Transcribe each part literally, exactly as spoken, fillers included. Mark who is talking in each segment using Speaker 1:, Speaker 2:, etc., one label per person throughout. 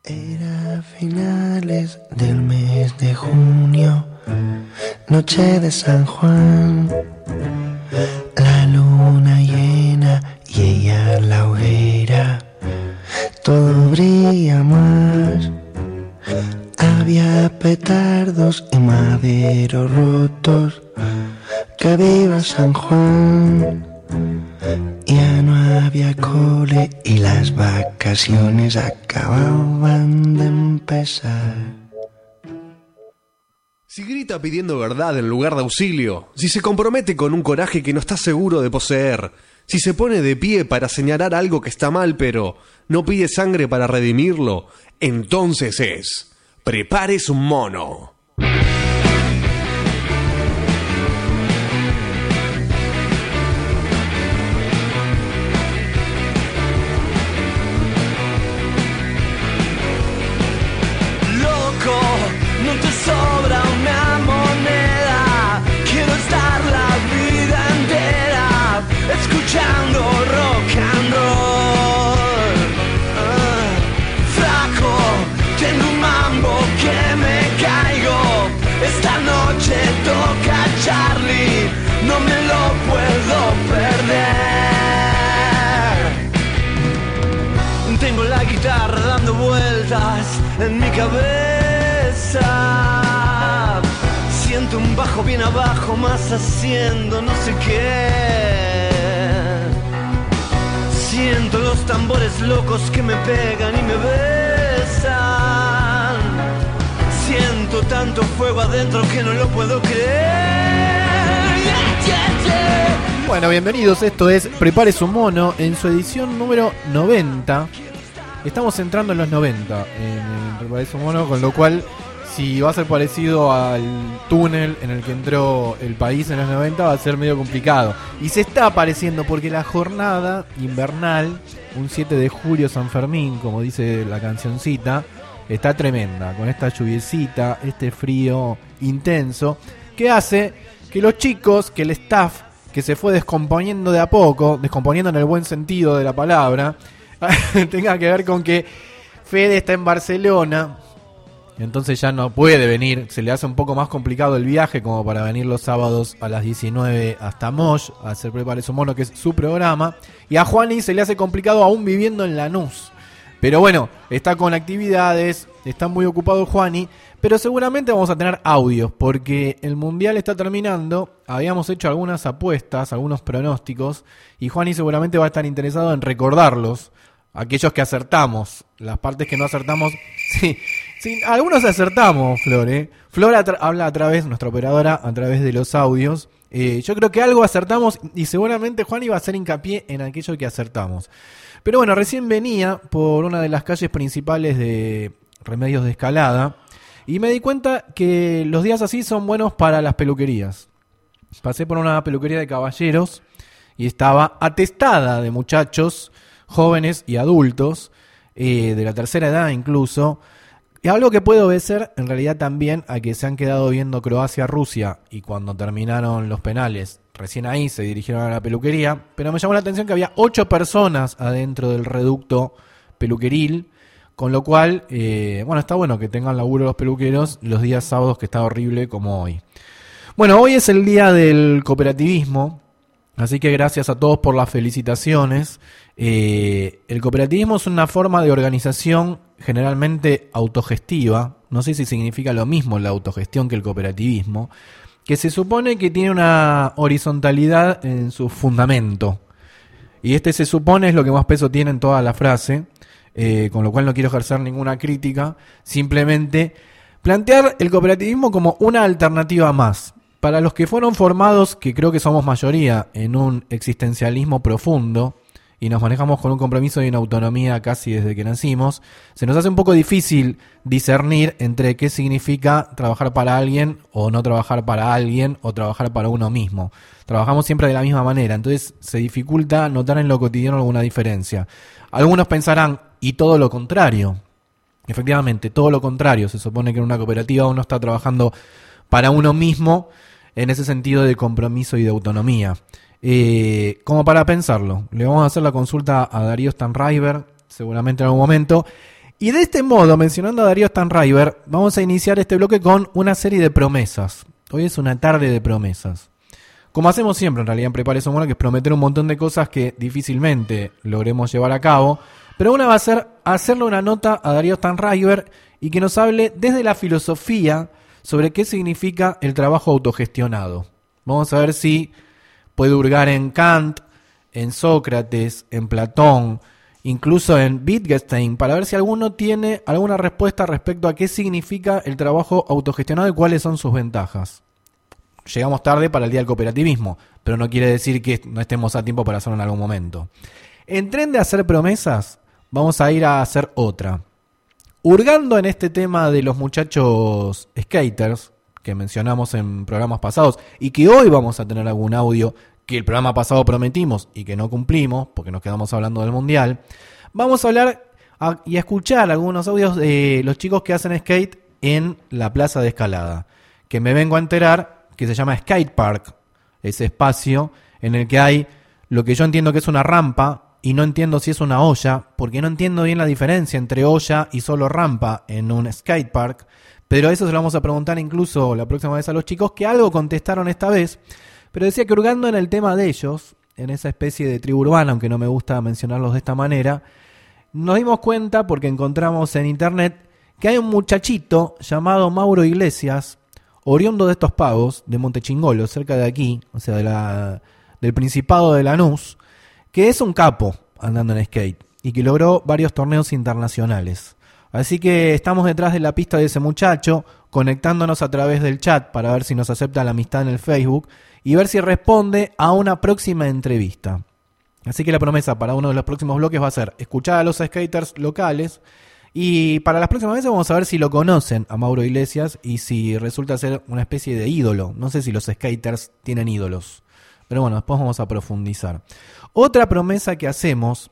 Speaker 1: Era finales del mes de junio, noche de San Juan, la luna llena y ella en la hoguera, todo brilla más. Había petardos y maderos rotos, que viva San Juan. Ya no había cole y las vacaciones acababan de empezar.
Speaker 2: Si grita pidiendo verdad en lugar de auxilio, si se compromete con un coraje que no está seguro de poseer, si se pone de pie para señalar algo que está mal pero no pide sangre para redimirlo, entonces es Prepárese un mono.
Speaker 3: No te sobra una moneda, quiero estar la vida entera escuchando rock and roll. Uh, flaco, tengo un mambo que me caigo. Esta noche toca Charlie, no me lo puedo perder. Tengo la guitarra dando vueltas en mi cabeza. Siento un bajo bien abajo, más haciendo no sé qué. Siento los tambores locos que me pegan y me besan. Siento tanto fuego adentro que no lo puedo creer. Yeah, yeah, yeah.
Speaker 4: Bueno, bienvenidos, esto es Prepárese un mono en su edición número noventa. Estamos entrando en los noventa en el Prepárese un mono, con lo cual, si va a ser parecido al túnel en el que entró el país en los noventa, va a ser medio complicado. Y se está apareciendo porque la jornada invernal, un siete de julio San Fermín, como dice la cancioncita, está tremenda, con esta lluviecita, este frío intenso, que hace que los chicos, que el staff, que se fue descomponiendo de a poco, descomponiendo en el buen sentido de la palabra, tenga que ver con que Fede está en Barcelona, entonces ya no puede venir, se le hace un poco más complicado el viaje como para venir los sábados a las diecinueve hasta Mosh a hacer Prepárese un mono, que es su programa, y a Juani se le hace complicado aún viviendo en Lanús, pero bueno, está con actividades, está muy ocupado Juani, pero seguramente vamos a tener audios porque el Mundial está terminando, habíamos hecho algunas apuestas, algunos pronósticos, y Juani seguramente va a estar interesado en recordarlos, aquellos que acertamos, las partes que no acertamos, sí, sí, algunos acertamos, Flor, ¿eh? Flor atra- habla a través, nuestra operadora, a través de los audios. Eh, yo creo que algo acertamos y seguramente Juan iba a hacer hincapié en aquello que acertamos. Pero bueno, recién venía por una de las calles principales de Remedios de Escalada y me di cuenta que los días así son buenos para las peluquerías. Pasé por una peluquería de caballeros y estaba atestada de muchachos jóvenes y adultos, eh, de la tercera edad incluso, y algo que puede obedecer en realidad también a que se han quedado viendo Croacia-Rusia y cuando terminaron los penales, recién ahí se dirigieron a la peluquería, pero me llamó la atención que había ocho personas adentro del reducto peluqueril, con lo cual, eh, bueno, está bueno que tengan laburo los peluqueros los días sábados, que está horrible como hoy. Bueno, hoy es el día del cooperativismo, así que gracias a todos por las felicitaciones. Eh, el cooperativismo es una forma de organización generalmente autogestiva, no sé si significa lo mismo la autogestión que el cooperativismo, que se supone que tiene una horizontalidad en su fundamento, y este se supone es lo que más peso tiene en toda la frase, eh, con lo cual no quiero ejercer ninguna crítica, simplemente plantear el cooperativismo como una alternativa más. Para los que fueron formados, que creo que somos mayoría, en un existencialismo profundo, y nos manejamos con un compromiso y una autonomía casi desde que nacimos, se nos hace un poco difícil discernir entre qué significa trabajar para alguien o no trabajar para alguien o trabajar para uno mismo. Trabajamos siempre de la misma manera, entonces se dificulta notar en lo cotidiano alguna diferencia. Algunos pensarán, y todo lo contrario. Efectivamente, todo lo contrario. Se supone que en una cooperativa uno está trabajando para uno mismo en ese sentido de compromiso y de autonomía. Eh, como para pensarlo, le vamos a hacer la consulta a Darío Stanraiver, seguramente en algún momento, Y de este modo, mencionando a Darío Stanraiver, vamos a iniciar este bloque con una serie de promesas. Hoy es una tarde de promesas. Como hacemos siempre en realidad en Prepare Eso Mono, que es prometer un montón de cosas que difícilmente logremos llevar a cabo. Pero una va a ser hacerle una nota a Darío Stanraiver y que nos hable desde la filosofía sobre qué significa el trabajo autogestionado. Vamos a ver si puede hurgar en Kant, en Sócrates, en Platón, incluso en Wittgenstein, para ver si alguno tiene alguna respuesta respecto a qué significa el trabajo autogestionado y cuáles son sus ventajas. Llegamos tarde para el Día del Cooperativismo, pero no quiere decir que no estemos a tiempo para hacerlo en algún momento. En tren de hacer promesas, vamos a ir a hacer otra. Hurgando en este tema de los muchachos skaters, que mencionamos en programas pasados, y que hoy vamos a tener algún audio que el programa pasado prometimos y que no cumplimos, porque nos quedamos hablando del Mundial, vamos a hablar a, y a escuchar algunos audios de los chicos que hacen skate en la plaza de Escalada, que me vengo a enterar que se llama Skate Park, ese espacio en el que hay lo que yo entiendo que es una rampa, y no entiendo si es una olla, porque no entiendo bien la diferencia entre olla y solo rampa en un skate park, pero eso se lo vamos a preguntar incluso la próxima vez a los chicos, que algo contestaron esta vez, pero decía que hurgando en el tema de ellos, en esa especie de tribu urbana, aunque no me gusta mencionarlos de esta manera, nos dimos cuenta, porque encontramos en internet, que hay un muchachito llamado Mauro Iglesias, oriundo de estos pagos, de Montechingolo, cerca de aquí, o sea, de la, del Principado de Lanús, que es un capo andando en skate y que logró varios torneos internacionales. Así que estamos detrás de la pista de ese muchacho, conectándonos a través del chat para ver si nos acepta la amistad en el Facebook y ver si responde a una próxima entrevista. Así que la promesa para uno de los próximos bloques va a ser escuchar a los skaters locales, y para las próximas veces vamos a ver si lo conocen a Mauro Iglesias y si resulta ser una especie de ídolo. No sé si los skaters tienen ídolos, pero bueno, después vamos a profundizar. Otra promesa que hacemos,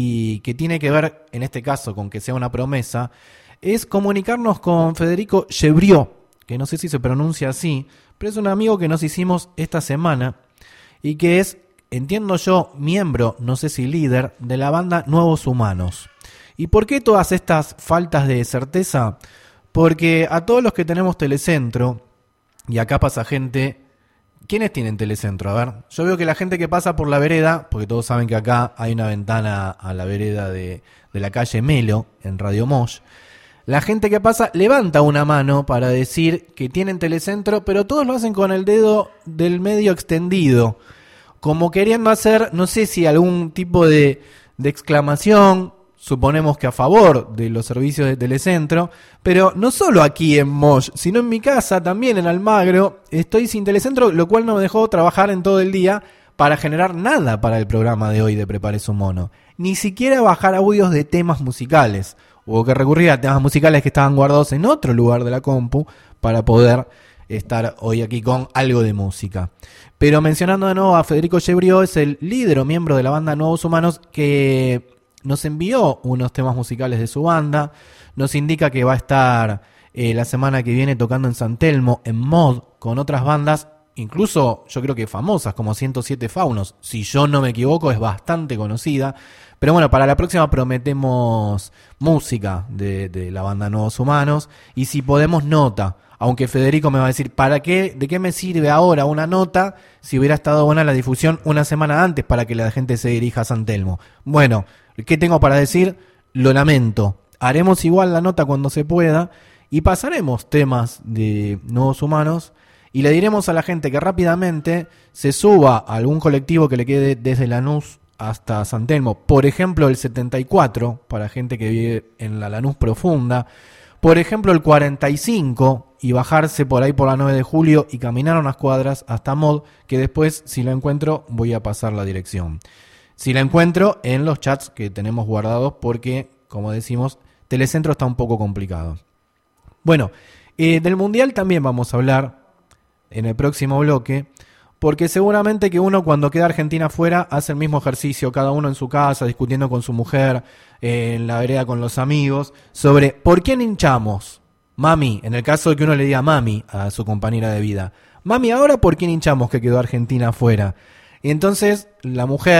Speaker 4: y que tiene que ver en este caso con que sea una promesa, es comunicarnos con Federico Chebriot, que no sé si se pronuncia así, pero es un amigo que nos hicimos esta semana y que es, entiendo yo, miembro, no sé si líder, de la banda Nuevos Humanos. ¿Y por qué todas estas faltas de certeza? Porque a todos los que tenemos Telecentro, y acá pasa gente... ¿Quiénes tienen Telecentro? A ver, yo veo que la gente que pasa por la vereda, porque todos saben que acá hay una ventana a la vereda de, de la calle Melo, en Radio Mosh, la gente que pasa levanta una mano para decir que tienen Telecentro, pero todos lo hacen con el dedo del medio extendido, como queriendo hacer, no sé si algún tipo de, de exclamación, suponemos que a favor de los servicios de Telecentro, pero no solo aquí en Mosh, sino en mi casa, también en Almagro, estoy sin Telecentro, lo cual no me dejó trabajar en todo el día para generar nada para el programa de hoy de Prepare Eso Mono. Ni siquiera bajar audios de temas musicales. Hubo que recurrir a temas musicales que estaban guardados en otro lugar de la compu para poder estar hoy aquí con algo de música. Pero mencionando de nuevo a Federico Chebriot, es el líder o miembro de la banda Nuevos Humanos que... nos envió unos temas musicales de su banda, nos indica que va a estar eh, la semana que viene tocando en San Telmo, en Mod, con otras bandas, incluso yo creo que famosas, como ciento siete Faunos, si yo no me equivoco, es bastante conocida. Pero bueno, para la próxima prometemos música de, de la banda Nuevos Humanos, y si podemos nota, aunque Federico me va a decir, ¿para qué? ¿De qué me sirve ahora una nota si hubiera estado buena la difusión una semana antes para que la gente se dirija a San Telmo? Bueno, ¿qué tengo para decir? Lo lamento. Haremos igual la nota cuando se pueda y pasaremos temas de Nuevos Humanos y le diremos a la gente que rápidamente se suba a algún colectivo que le quede desde Lanús hasta San Telmo. Por ejemplo, el setenta y cuatro, para gente que vive en la Lanús profunda. Por ejemplo, el cuarenta y cinco y bajarse por ahí por la nueve de julio y caminar unas cuadras hasta Mod, que después, si lo encuentro, voy a pasar la dirección. Si la encuentro en los chats que tenemos guardados porque, como decimos, Telecentro está un poco complicado. Bueno, eh, del Mundial también vamos a hablar en el próximo bloque, porque seguramente que uno cuando queda Argentina fuera hace el mismo ejercicio, cada uno en su casa, discutiendo con su mujer, eh, en la vereda con los amigos, sobre ¿por quién hinchamos? Mami, en el caso de que uno le diga mami a su compañera de vida. Mami, ahora ¿por quién hinchamos que quedó Argentina fuera? Y entonces la mujer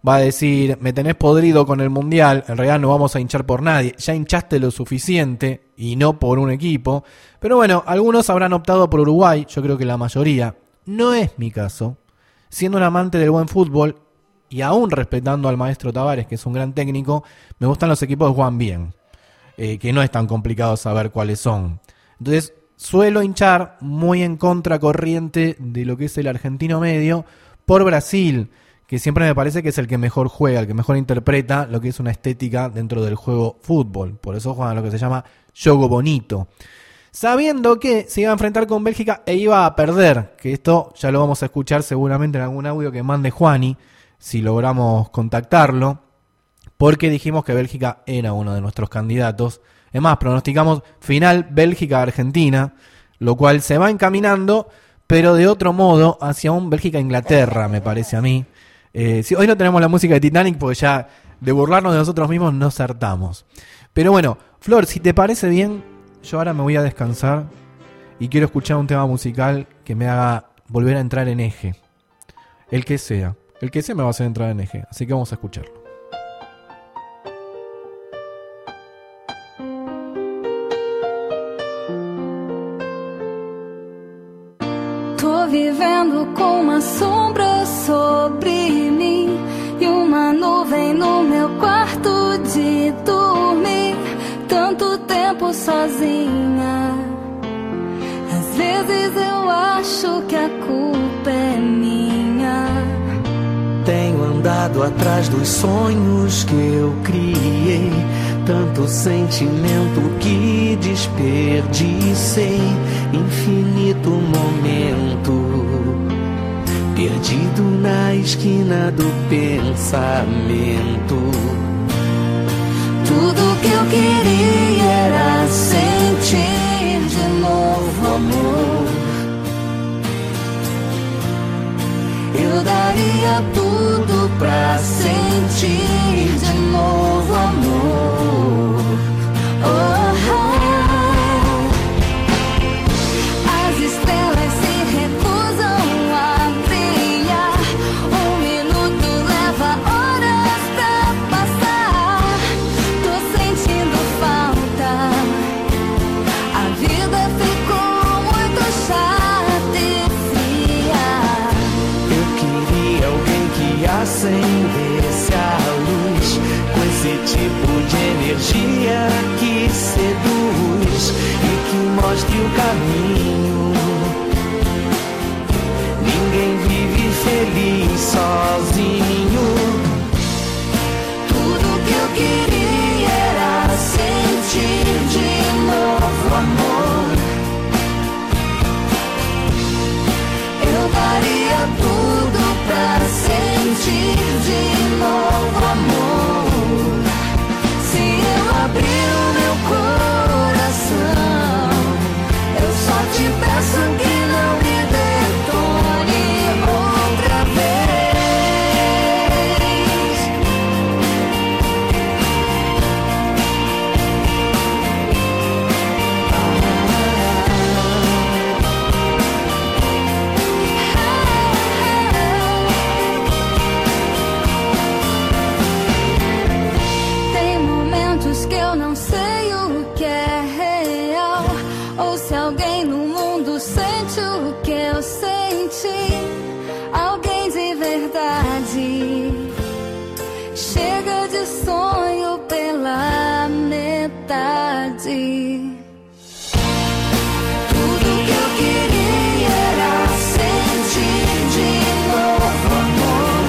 Speaker 4: va a decir, me tenés podrido con el Mundial, en realidad no vamos a hinchar por nadie, ya hinchaste lo suficiente y no por un equipo. Pero bueno, algunos habrán optado por Uruguay, yo creo que la mayoría. No es mi caso. Siendo un amante del buen fútbol y aún respetando al maestro Tavares, que es un gran técnico, me gustan los equipos que juegan bien, eh, que no es tan complicado saber cuáles son. Entonces suelo hinchar muy en contracorriente de lo que es el argentino medio por Brasil, que siempre me parece que es el que mejor juega, el que mejor interpreta lo que es una estética dentro del juego fútbol. Por eso juegan lo que se llama jogo bonito. Sabiendo que se iba a enfrentar con Bélgica e iba a perder, que esto ya lo vamos a escuchar seguramente en algún audio que mande Juani, si logramos contactarlo, porque dijimos que Bélgica era uno de nuestros candidatos. Es más, pronosticamos final Bélgica-Argentina, lo cual se va encaminando, pero de otro modo, hacia un Bélgica-Inglaterra, me parece a mí. Eh, si hoy no tenemos la música de Titanic, porque ya de burlarnos de nosotros mismos nos hartamos. Pero bueno, Flor, si te parece bien, yo ahora me voy a descansar y quiero escuchar un tema musical que me haga volver a entrar en eje. El que sea. El que sea me va a hacer entrar en eje. Así que vamos a escucharlo.
Speaker 5: Tô vivendo com uma sombra sobre mim e uma nuvem no meu quarto de dormir. Tanto tempo sozinha, às vezes eu acho que a culpa é minha.
Speaker 3: Tenho andado atrás dos sonhos que eu criei, tanto sentimento que desperdicei, infinito momento perdido na esquina do pensamento.
Speaker 5: Tudo que eu queria era sentir de novo amor. Eu daria tudo pra sentir de novo amor. Oh, oh. As estrelas se recusam a brilhar. Um minuto leva horas pra passar. Tô sentindo falta. A vida ficou muito chata e fria.
Speaker 3: Eu queria alguém que acendesse a luz, com esse tipo de energia que seduz e que mostre o caminho. Ninguém vive feliz sozinho.
Speaker 5: Tudo que eu queria era sentir de novo amor. Eu daria tudo pra sentir de novo amor. Se eu abrir o meu coração, eu só te peço que não me detone outra vez. Tem momentos que eu não sei o que é real, ou se alguém no mundo sente o que eu senti. Alguém de verdade. Chega de sonho pela metade. Tudo que eu queria era sentir de novo amor.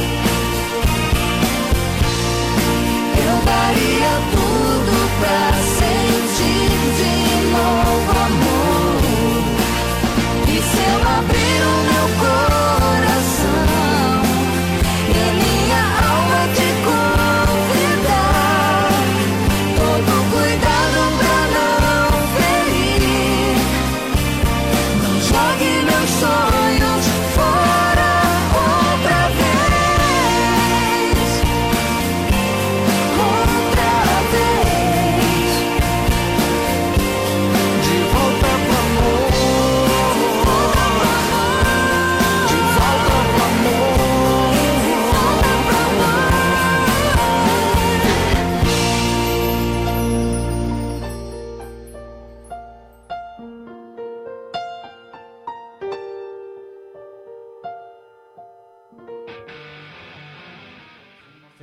Speaker 5: Eu daria tudo pra sentir de novo amor. E se eu abrir o meu coração e a minha alma te convidar, todo cuidado pra não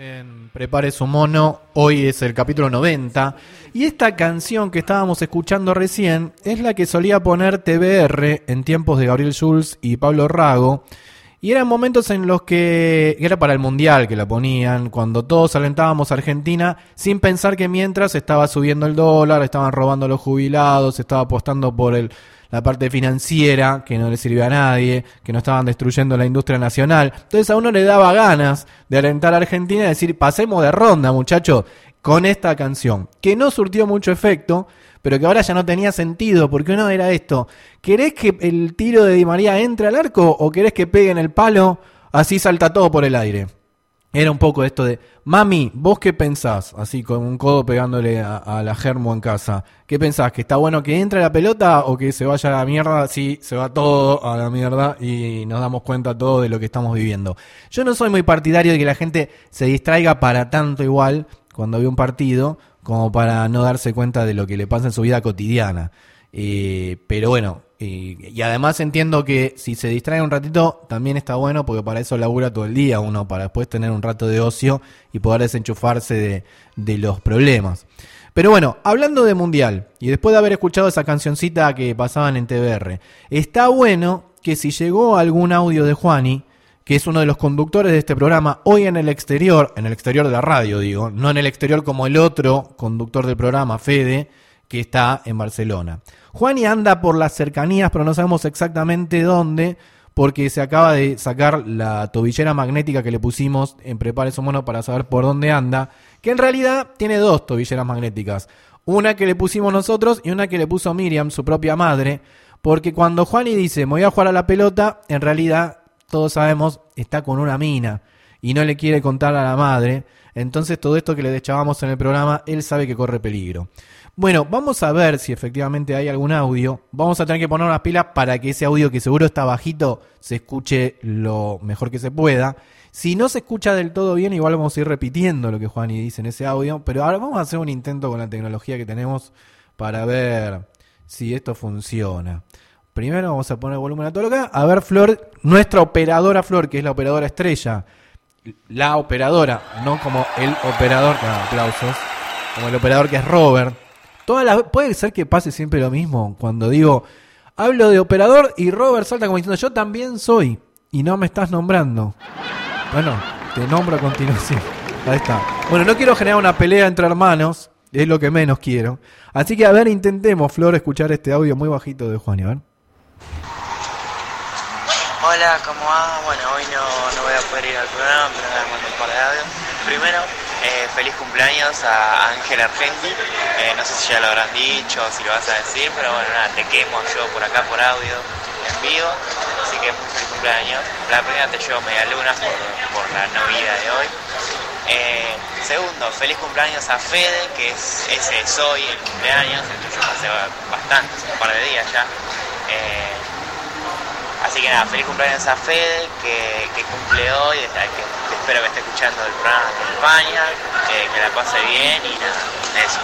Speaker 4: En Prepare su mono, hoy es el capítulo noventa y esta canción que estábamos escuchando recién es la que solía poner T V R en tiempos de Gabriel Schulz y Pablo Rago, y eran momentos en los que era para el Mundial que la ponían, cuando todos alentábamos a Argentina sin pensar que mientras estaba subiendo el dólar, estaban robando a los jubilados, estaba apostando por el la parte financiera, que no le sirvió a nadie, que no estaban destruyendo la industria nacional. Entonces a uno le daba ganas de alentar a Argentina y decir, pasemos de ronda, muchachos, con esta canción, que no surtió mucho efecto, pero que ahora ya no tenía sentido, porque uno era esto: ¿querés que el tiro de Di María entre al arco o querés que pegue en el palo, así salta todo por el aire? Era un poco esto de, mami, ¿vos qué pensás? Así con un codo pegándole a, a la Germo en casa. ¿Qué pensás? ¿Que está bueno que entre la pelota o que se vaya a la mierda? Sí, se va todo a la mierda y nos damos cuenta todo de lo que estamos viviendo. Yo no soy muy partidario de que la gente se distraiga para tanto igual cuando ve un partido, como para no darse cuenta de lo que le pasa en su vida cotidiana. Eh, pero bueno, eh, y además entiendo que si se distrae un ratito también está bueno, porque para eso labura todo el día uno, para después tener un rato de ocio y poder desenchufarse de, de los problemas. Pero bueno, hablando de Mundial, y después de haber escuchado esa cancioncita que pasaban en T V R, está bueno que si llegó algún audio de Juani, que es uno de los conductores de este programa, hoy en el exterior, en el exterior de la radio digo, no en el exterior como el otro conductor del programa, Fede, que está en Barcelona. Juani anda por las cercanías, pero no sabemos exactamente dónde, porque se acaba de sacar la tobillera magnética que le pusimos en Prepare su mono para saber por dónde anda, que en realidad tiene dos tobilleras magnéticas. Una que le pusimos nosotros y una que le puso Miriam, su propia madre, porque cuando Juani dice, me voy a jugar a la pelota, en realidad, todos sabemos, está con una mina y no le quiere contar a la madre. Entonces todo esto que le deschavamos en el programa, él sabe que corre peligro. Bueno, vamos a ver si efectivamente hay algún audio. Vamos a tener que poner unas pilas para que ese audio, que seguro está bajito, se escuche lo mejor que se pueda. Si no se escucha del todo bien, igual vamos a ir repitiendo lo que Juani dice en ese audio. Pero ahora vamos a hacer un intento con la tecnología que tenemos para ver si esto funciona. Primero vamos a poner volumen a todo lo que... A ver, Flor, nuestra operadora Flor, que es la operadora estrella. La operadora, no como el operador... No, aplausos. Como el operador que es Robert. Toda la, puede ser que pase siempre lo mismo. Cuando digo, hablo de operador y Robert salta como diciendo, yo también soy. Y no me estás nombrando. Bueno, te nombro a continuación. Ahí está. Bueno, no quiero generar una pelea entre hermanos. Es lo que menos quiero. Así que a ver, intentemos, Flor, escuchar este audio muy bajito de Juan. A ver.
Speaker 6: Hola, ¿cómo va? Bueno, hoy no, no voy a poder ir al programa, pero voy a mandar un par de audios. Primero, eh, feliz cumpleaños a Ángel Argenti. Eh, no sé si ya lo habrán dicho o si lo vas a decir, pero bueno, nada, te quemo yo por acá por audio en vivo. Así que muy feliz cumpleaños. La primera te llevo media luna por, por la Navidad de hoy. Eh, segundo, feliz cumpleaños a Fede, que es, ese es hoy el cumpleaños, el tuyo hace bastante, hace un par de días ya. Eh, así que nada, feliz cumpleaños a Fede, que, que cumple hoy, que, que espero que esté escuchando el programa en España, que, que la pase bien y nada, eso.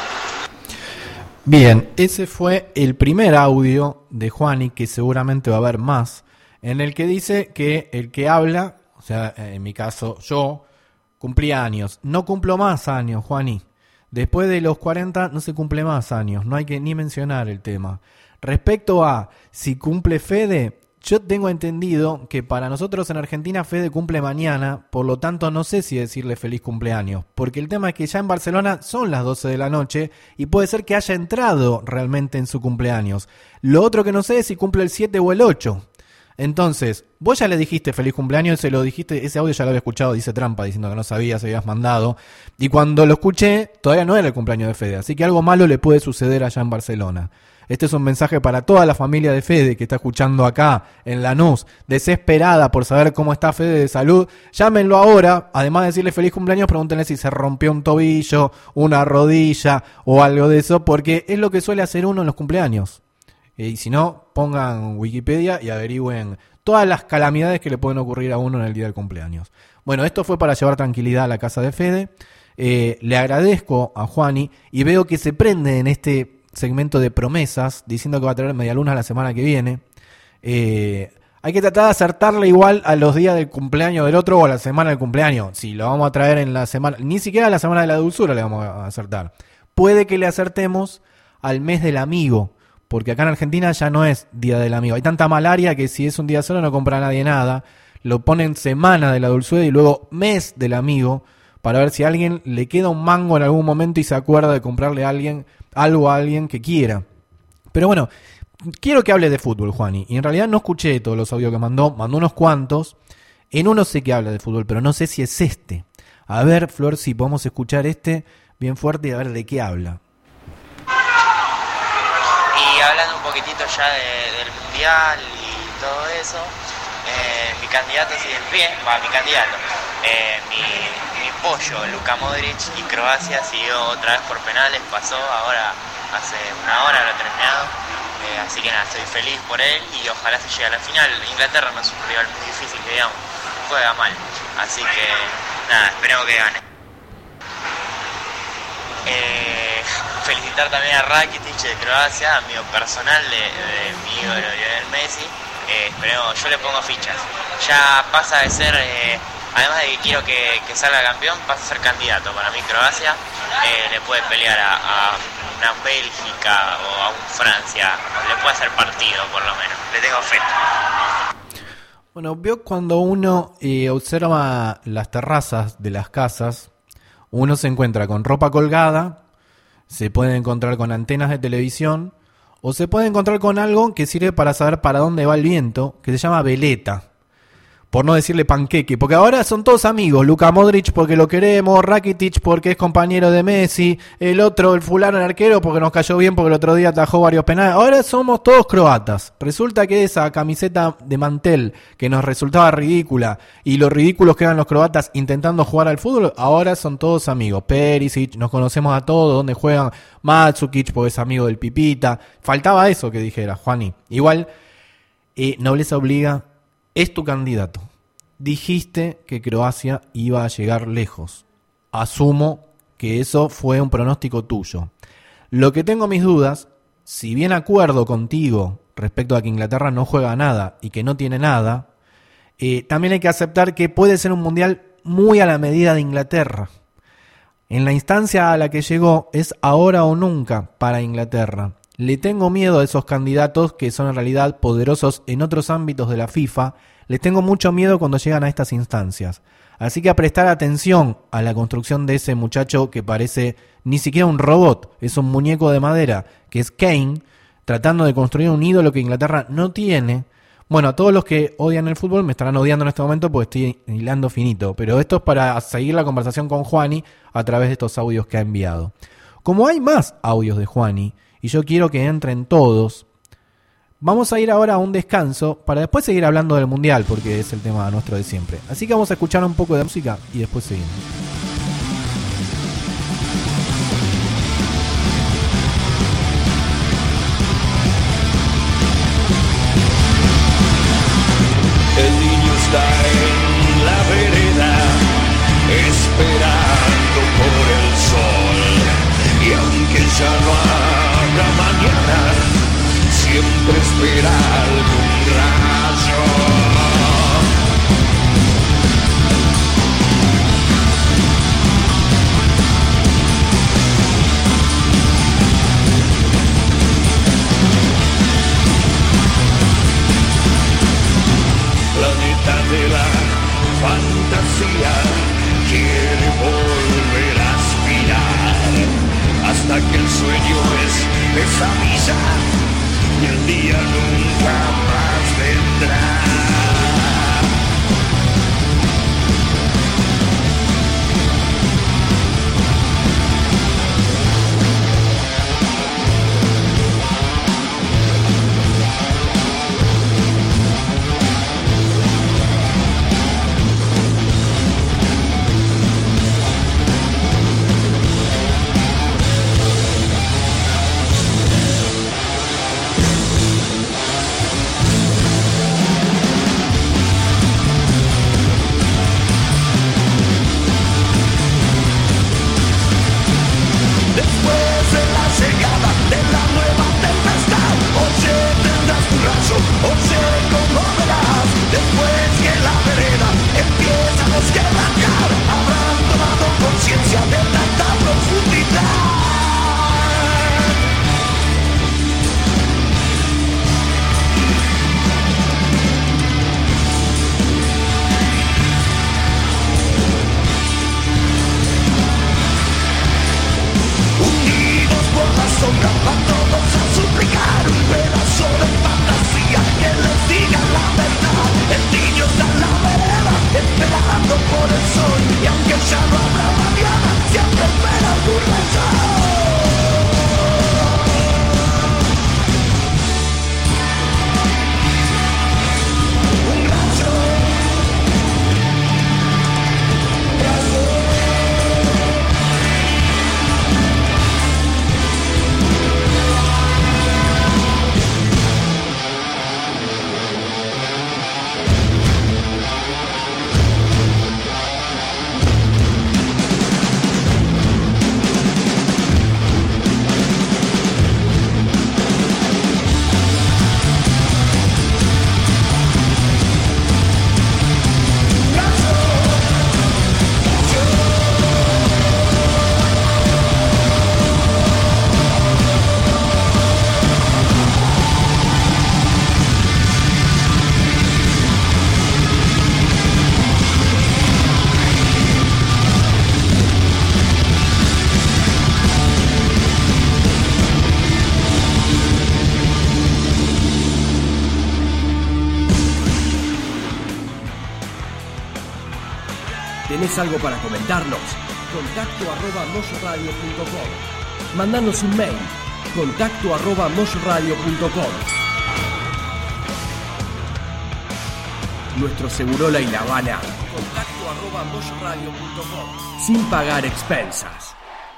Speaker 4: Bien, ese fue el primer audio de Juani, que seguramente va a haber más, en el que dice que el que habla, o sea, en mi caso yo, cumplí años. No cumplo más años, Juani. Después de los cuarenta no se cumple más años. No hay que ni mencionar el tema. Respecto a si cumple Fede, yo tengo entendido que para nosotros en Argentina Fede cumple mañana. Por lo tanto no sé si decirle feliz cumpleaños. Porque el tema es que ya en Barcelona son las doce de la noche y puede ser que haya entrado realmente en su cumpleaños. Lo otro que no sé es si cumple el siete o el ocho. Entonces, vos ya le dijiste feliz cumpleaños, se lo dijiste, ese audio ya lo había escuchado, dice trampa, diciendo que no sabía, se habías mandado. Y cuando lo escuché, todavía no era el cumpleaños de Fede, así que algo malo le puede suceder allá en Barcelona. Este es un mensaje para toda la familia de Fede que está escuchando acá en Lanús, desesperada por saber cómo está Fede de salud. Llámenlo ahora, además de decirle feliz cumpleaños, pregúntenle si se rompió un tobillo, una rodilla o algo de eso, porque es lo que suele hacer uno en los cumpleaños. Y si no, pongan Wikipedia y averigüen todas las calamidades que le pueden ocurrir a uno en el día del cumpleaños. Bueno, esto fue para llevar tranquilidad a la casa de Fede. Eh, le agradezco a Juani y veo que se prende en este segmento de promesas, diciendo que va a traer medialunas la semana que viene. Eh, hay que tratar de acertarle igual a los días del cumpleaños del otro o a la semana del cumpleaños. Si lo vamos a traer en la semana, ni siquiera a la semana de la dulzura le vamos a acertar. Puede que le acertemos al mes del amigo, porque acá en Argentina ya no es día del amigo. Hay tanta malaria que si es un día solo no compra nadie nada. Lo ponen semana de la dulzura y luego mes del amigo, para ver si a alguien le queda un mango en algún momento y se acuerda de comprarle a alguien algo a alguien que quiera. Pero bueno, quiero que hable de fútbol, Juani. Y en realidad no escuché todos los audios que mandó. Mandó unos cuantos. En uno sé que habla de fútbol, pero no sé si es este. A ver, Flor, si podemos escuchar este bien fuerte y a ver de qué habla.
Speaker 6: Y hablando un poquitito ya de, del Mundial y todo eso, eh, mi candidato sigue en pie. Va, mi candidato. Eh, mi, mi pollo, Luka Modric, y Croacia siguió otra vez por penales. Pasó ahora hace una hora, lo ha terminado. Eh, así que nada, estoy feliz por él y ojalá se llegue a la final. Inglaterra no es un rival muy difícil, que digamos, juega mal, así que nada, esperemos que gane. Eh, felicitar también a Rakitic de Croacia, amigo personal de, de mi ídolo Lionel Messi. Eh, esperemos, yo le pongo fichas. Ya pasa de ser, eh, además de que quiero que, que salga campeón, pasa a ser candidato. Para mí Croacia eh, le puede pelear a, a una Bélgica o a un Francia, le puede hacer partido por lo menos, le tengo fe.
Speaker 4: Bueno, veo cuando uno eh, observa las terrazas de las casas, uno se encuentra con ropa colgada, se puede encontrar con antenas de televisión o se puede encontrar con algo que sirve para saber para dónde va el viento, que se llama veleta. Por no decirle panqueque, porque ahora son todos amigos. Luka Modric porque lo queremos, Rakitic porque es compañero de Messi, el otro, el fulano, el arquero, porque nos cayó bien porque el otro día atajó varios penales. Ahora somos todos croatas. Resulta que esa camiseta de mantel que nos resultaba ridícula y los ridículos que eran los croatas intentando jugar al fútbol, ahora son todos amigos. Perisic, nos conocemos a todos, donde juegan Mandzukic porque es amigo del Pipita. Faltaba eso que dijera, Juani. Igual, eh, nobleza obliga. Es tu candidato. Dijiste que Croacia iba a llegar lejos. Asumo que eso fue un pronóstico tuyo. Lo que tengo mis dudas, si bien acuerdo contigo respecto a que Inglaterra no juega nada y que no tiene nada, eh, también hay que aceptar que puede ser un mundial muy a la medida de Inglaterra. En la instancia a la que llegó es ahora o nunca para Inglaterra. Le tengo miedo a esos candidatos que son en realidad poderosos en otros ámbitos de la FIFA. Les tengo mucho miedo cuando llegan a estas instancias. Así que a prestar atención a la construcción de ese muchacho que parece ni siquiera un robot, es un muñeco de madera, que es Kane, tratando de construir un ídolo que Inglaterra no tiene. Bueno, a todos los que odian el fútbol me estarán odiando en este momento porque estoy hilando finito. Pero esto es para seguir la conversación con Juani a través de estos audios que ha enviado. Como hay más audios de Juani, y yo quiero que entren todos, vamos a ir ahora a un descanso para después seguir hablando del Mundial, porque es el tema nuestro de siempre. Así que vamos a escuchar un poco de música y después seguimos.
Speaker 3: El niño está en la vereda, esperando por el sol, y aunque ya no habrá mañana, siempre espera algún rayo. Planeta de la fantasía quiere volver a aspirar hasta que el sueño es pesadilla y el día nunca más vendrá.
Speaker 7: ¿Tenés algo para comentarnos? Contacto arroba moshradio punto com. Mandanos un mail. Contacto arroba moshradio punto com. Nuestro Segurola y La Habana. Contacto arroba moshradio punto com. Sin pagar expensas.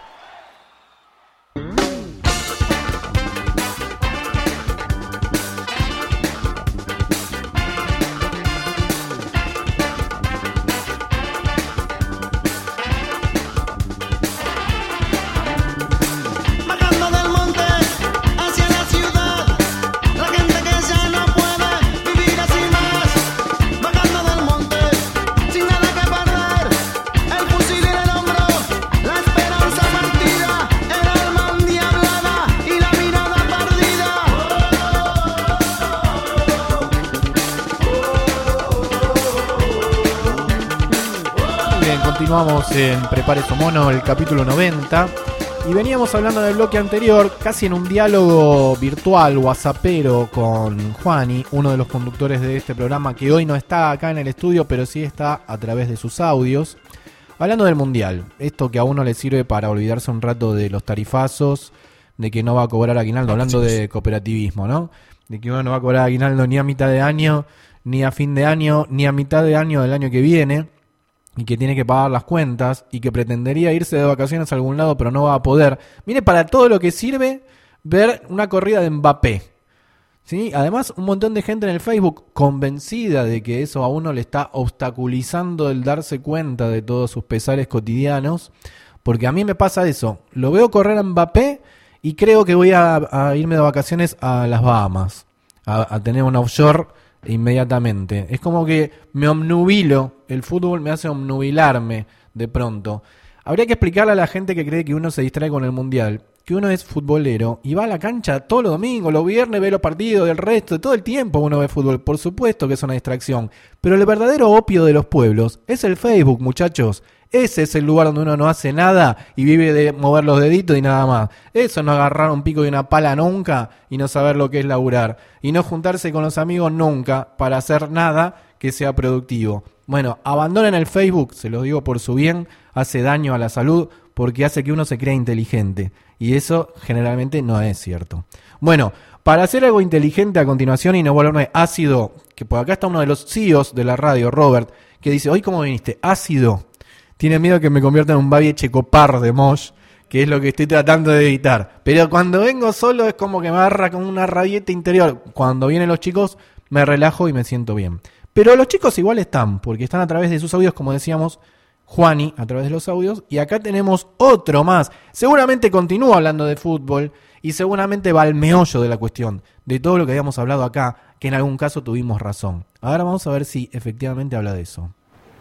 Speaker 4: Continuamos en Prepare su Mono, el capítulo noventa. Y veníamos hablando del bloque anterior, casi en un diálogo virtual, whatsappero, con Juani, uno de los conductores de este programa, que hoy no está acá en el estudio, pero sí está a través de sus audios. Hablando del Mundial, esto que a uno le sirve para olvidarse un rato de los tarifazos, de que no va a cobrar aguinaldo, hablando de cooperativismo, ¿no? De que uno no va a cobrar aguinaldo ni a mitad de año, ni a fin de año, ni a mitad de año del año que viene. Y que tiene que pagar las cuentas y que pretendería irse de vacaciones a algún lado pero no va a poder. Mire, para todo lo que sirve ver una corrida de Mbappé, ¿sí? Además, un montón de gente en el Facebook convencida de que eso a uno le está obstaculizando el darse cuenta de todos sus pesares cotidianos. Porque a mí me pasa eso. Lo veo correr a Mbappé y creo que voy a, a irme de vacaciones a las Bahamas. A, a tener un offshore inmediatamente. Es como que me obnubilo, el fútbol me hace obnubilarme de pronto. Habría que explicarle a la gente que cree que uno se distrae con el Mundial, que uno es futbolero y va a la cancha todos los domingos, los viernes, ve los partidos del resto, de todo el tiempo uno ve fútbol. Por supuesto que es una distracción, pero el verdadero opio de los pueblos es el Facebook, muchachos. Ese es el lugar donde uno no hace nada y vive de mover los deditos y nada más. Eso, no agarrar un pico y una pala nunca y no saber lo que es laburar. Y no juntarse con los amigos nunca para hacer nada que sea productivo. Bueno, abandonen el Facebook, se los digo por su bien, hace daño a la salud porque hace que uno se crea inteligente. Y eso generalmente no es cierto. Bueno, para hacer algo inteligente a continuación y no volverme ácido, que por acá está uno de los C E Os de la radio, Robert, que dice, ¿hoy cómo viniste? Ácido. Tiene miedo que me convierta en un Babi Checopar de Mosh, que es lo que estoy tratando de evitar. Pero cuando vengo solo es como que me agarra como una rabieta interior. Cuando vienen los chicos me relajo y me siento bien. Pero los chicos igual están, porque están a través de sus audios, como decíamos, Juani a través de los audios. Y acá tenemos otro más. Seguramente continúa hablando de fútbol y seguramente va al meollo de la cuestión, de todo lo que habíamos hablado acá, que en algún caso tuvimos razón. Ahora vamos a ver si efectivamente habla de eso.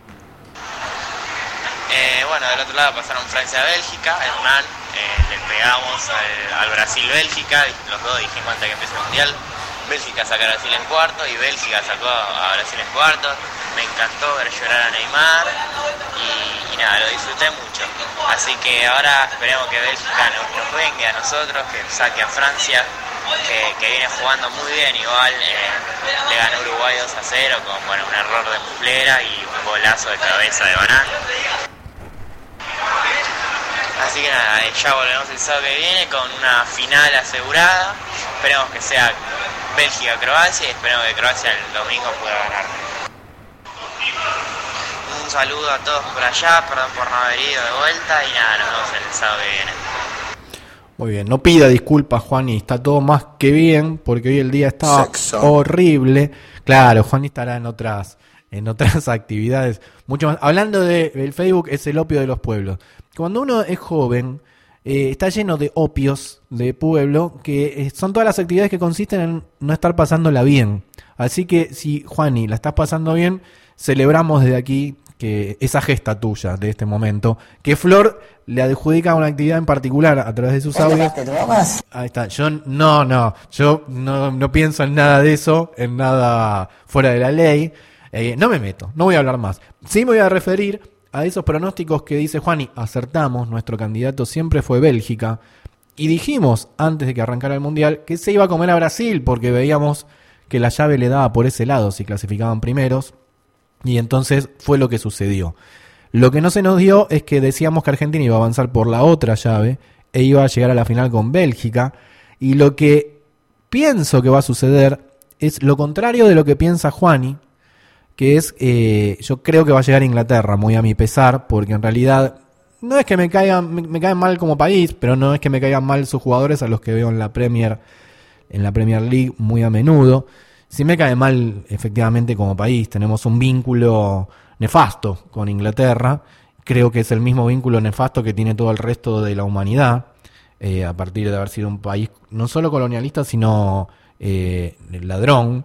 Speaker 6: Eh, bueno, del otro lado pasaron Francia-Bélgica, Hernán, eh, le pegamos al, al Brasil-Bélgica, los dos dijimos antes que empiece el Mundial. Bélgica sacó a Brasil en cuarto y Bélgica sacó a Brasil en cuarto. Me encantó ver llorar a Neymar y, y nada, lo disfruté mucho. Así que ahora esperemos que Bélgica nos, nos venga a nosotros, que saque a Francia, que, que viene jugando muy bien igual. Eh, le ganó Uruguay dos a cero con bueno, un error de Muslera y un golazo de cabeza de Banán. Así que nada, ya volvemos el sábado que viene con una final asegurada. Esperemos que sea Bélgica-Croacia y esperemos que Croacia el domingo pueda ganar. Un saludo a todos por allá, perdón por no haber ido de vuelta y nada, nos vemos el sábado que viene.
Speaker 4: Muy bien, no pida disculpas, Juani, está todo más que bien porque hoy el día estaba Sexo. horrible. Claro, Juani estará en otras en otras actividades mucho más. Hablando de el Facebook, es el opio de los pueblos. Cuando uno es joven, eh, está lleno de opios de pueblo, que eh, son todas las actividades que consisten en no estar pasándola bien. Así que si, Juani, la estás pasando bien, celebramos desde aquí que esa gesta tuya de este momento, que Flor le adjudica una actividad en particular a través de sus audios. Ahí está. Yo no, no, yo no, no pienso en nada de eso, en nada fuera de la ley. Eh, no me meto, no voy a hablar más. Sí me voy a referir a esos pronósticos que dice Juani, acertamos, nuestro candidato siempre fue Bélgica, y dijimos antes de que arrancara el Mundial que se iba a comer a Brasil porque veíamos que la llave le daba por ese lado si clasificaban primeros, y entonces fue lo que sucedió. Lo que no se nos dio es que decíamos que Argentina iba a avanzar por la otra llave e iba a llegar a la final con Bélgica, y lo que pienso que va a suceder es lo contrario de lo que piensa Juani, que es, eh, yo creo que va a llegar a Inglaterra, muy a mi pesar, porque en realidad no es que me caigan, me, me caen mal como país, pero no es que me caigan mal sus jugadores a los que veo en la Premier, en la Premier League muy a menudo. Sí me cae mal efectivamente como país, tenemos un vínculo nefasto con Inglaterra, creo que es el mismo vínculo nefasto que tiene todo el resto de la humanidad, eh, a partir de haber sido un país no solo colonialista, sino eh, ladrón.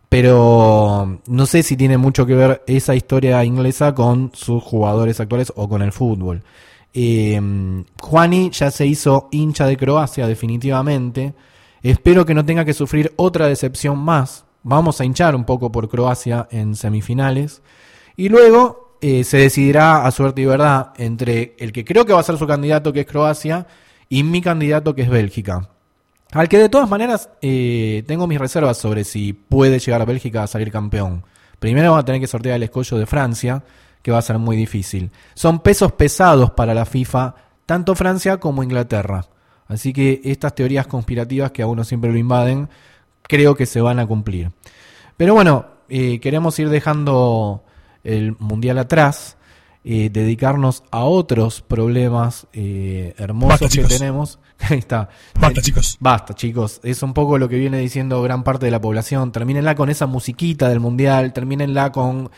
Speaker 4: Pero no sé si tiene mucho que ver esa historia inglesa con sus jugadores actuales o con el fútbol. Eh, Juani ya se hizo hincha de Croacia definitivamente. Espero que no tenga que sufrir otra decepción más. Vamos a hinchar un poco por Croacia en semifinales. Y luego eh, se decidirá a suerte y verdad entre el que creo que va a ser su candidato, que es Croacia, y mi candidato, que es Bélgica. Al que de todas maneras eh, tengo mis reservas sobre si puede llegar a Bélgica a salir campeón. Primero vamos a tener que sortear el escollo de Francia, que va a ser muy difícil. Son pesos pesados para la FIFA, tanto Francia como Inglaterra. Así que estas teorías conspirativas que a uno siempre lo invaden, creo que se van a cumplir. Pero bueno, eh, queremos ir dejando el Mundial atrás, eh, dedicarnos a otros problemas eh, hermosos Basta, que chicos. tenemos. Ahí está.
Speaker 8: Basta, chicos.
Speaker 4: Basta, chicos. Es un poco lo que viene diciendo gran parte de la población. Termínenla con esa musiquita del Mundial, termínenla con,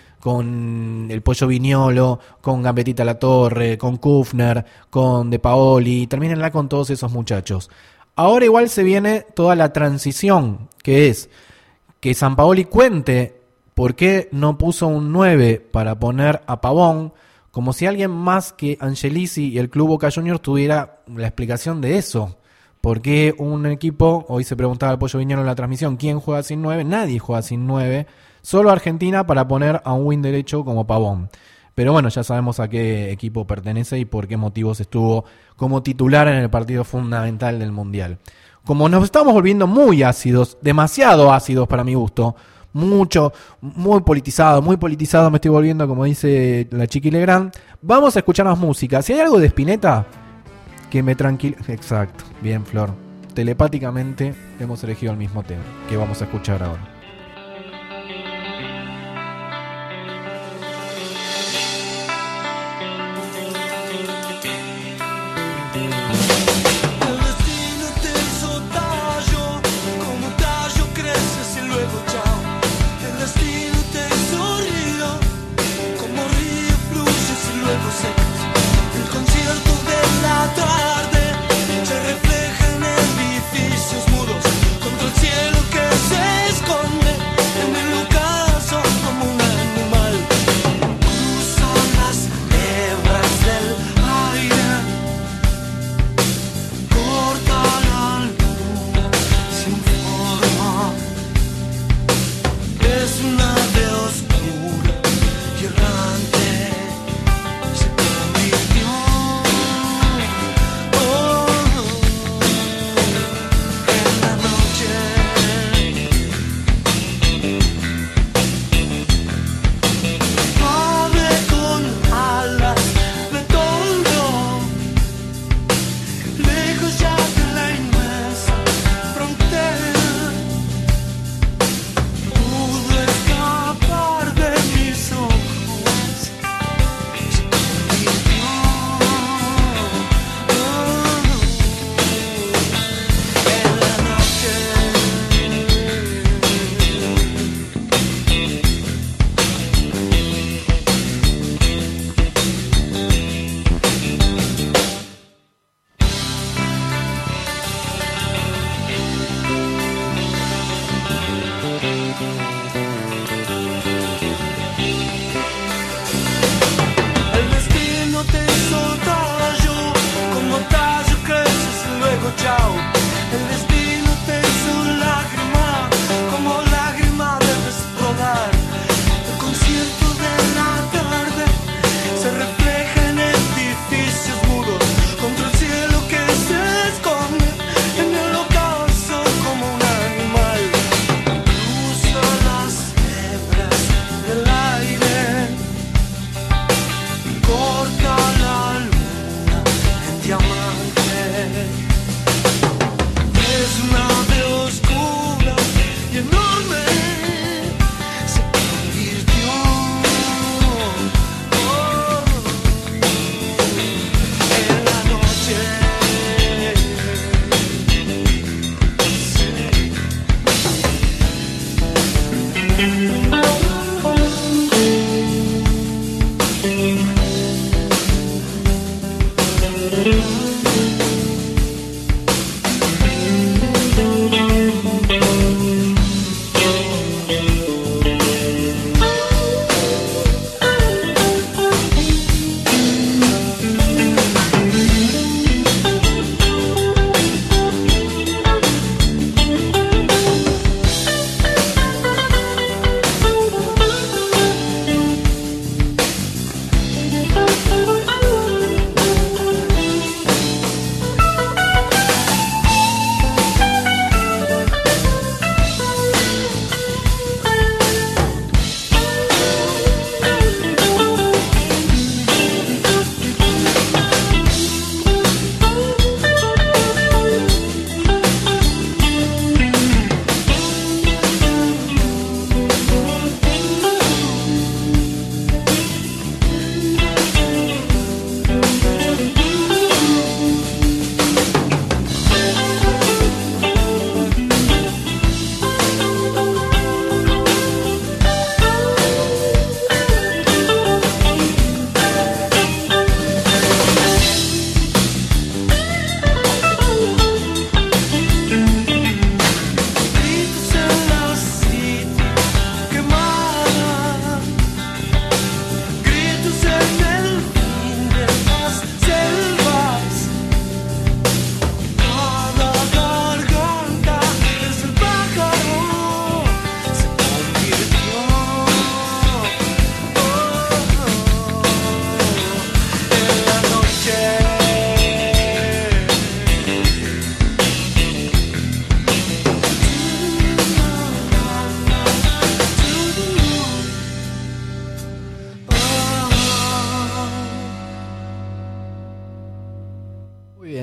Speaker 4: con el Pollo Viñolo, con Gambetita Latorre, con Kufner, con De Paoli, termínenla con todos esos muchachos. Ahora igual se viene toda la transición, que es que Sampaoli cuente por qué no puso un nueve para poner a Pavón, como si alguien más que Angelici y el Club Boca Juniors tuviera la explicación de eso. ¿Por qué un equipo, hoy se preguntaba el Pollo Viñolo en la transmisión, ¿quién juega sin nueve? Nadie juega sin nueve, solo Argentina para poner a un win derecho como Pavón. Pero bueno, ya sabemos a qué equipo pertenece y por qué motivos estuvo como titular en el partido fundamental del Mundial. Como nos estamos volviendo muy ácidos, demasiado ácidos para mi gusto, mucho, muy politizado, muy politizado me estoy volviendo, como dice la Chiqui Legrand. Vamos a escuchar más música. Si hay algo de Spinetta que me tranquila... Exacto, bien, Flor. Telepáticamente hemos elegido el mismo tema que vamos a escuchar ahora.
Speaker 3: Tarde se refleja en edificios mudos contra el cielo que se esconde.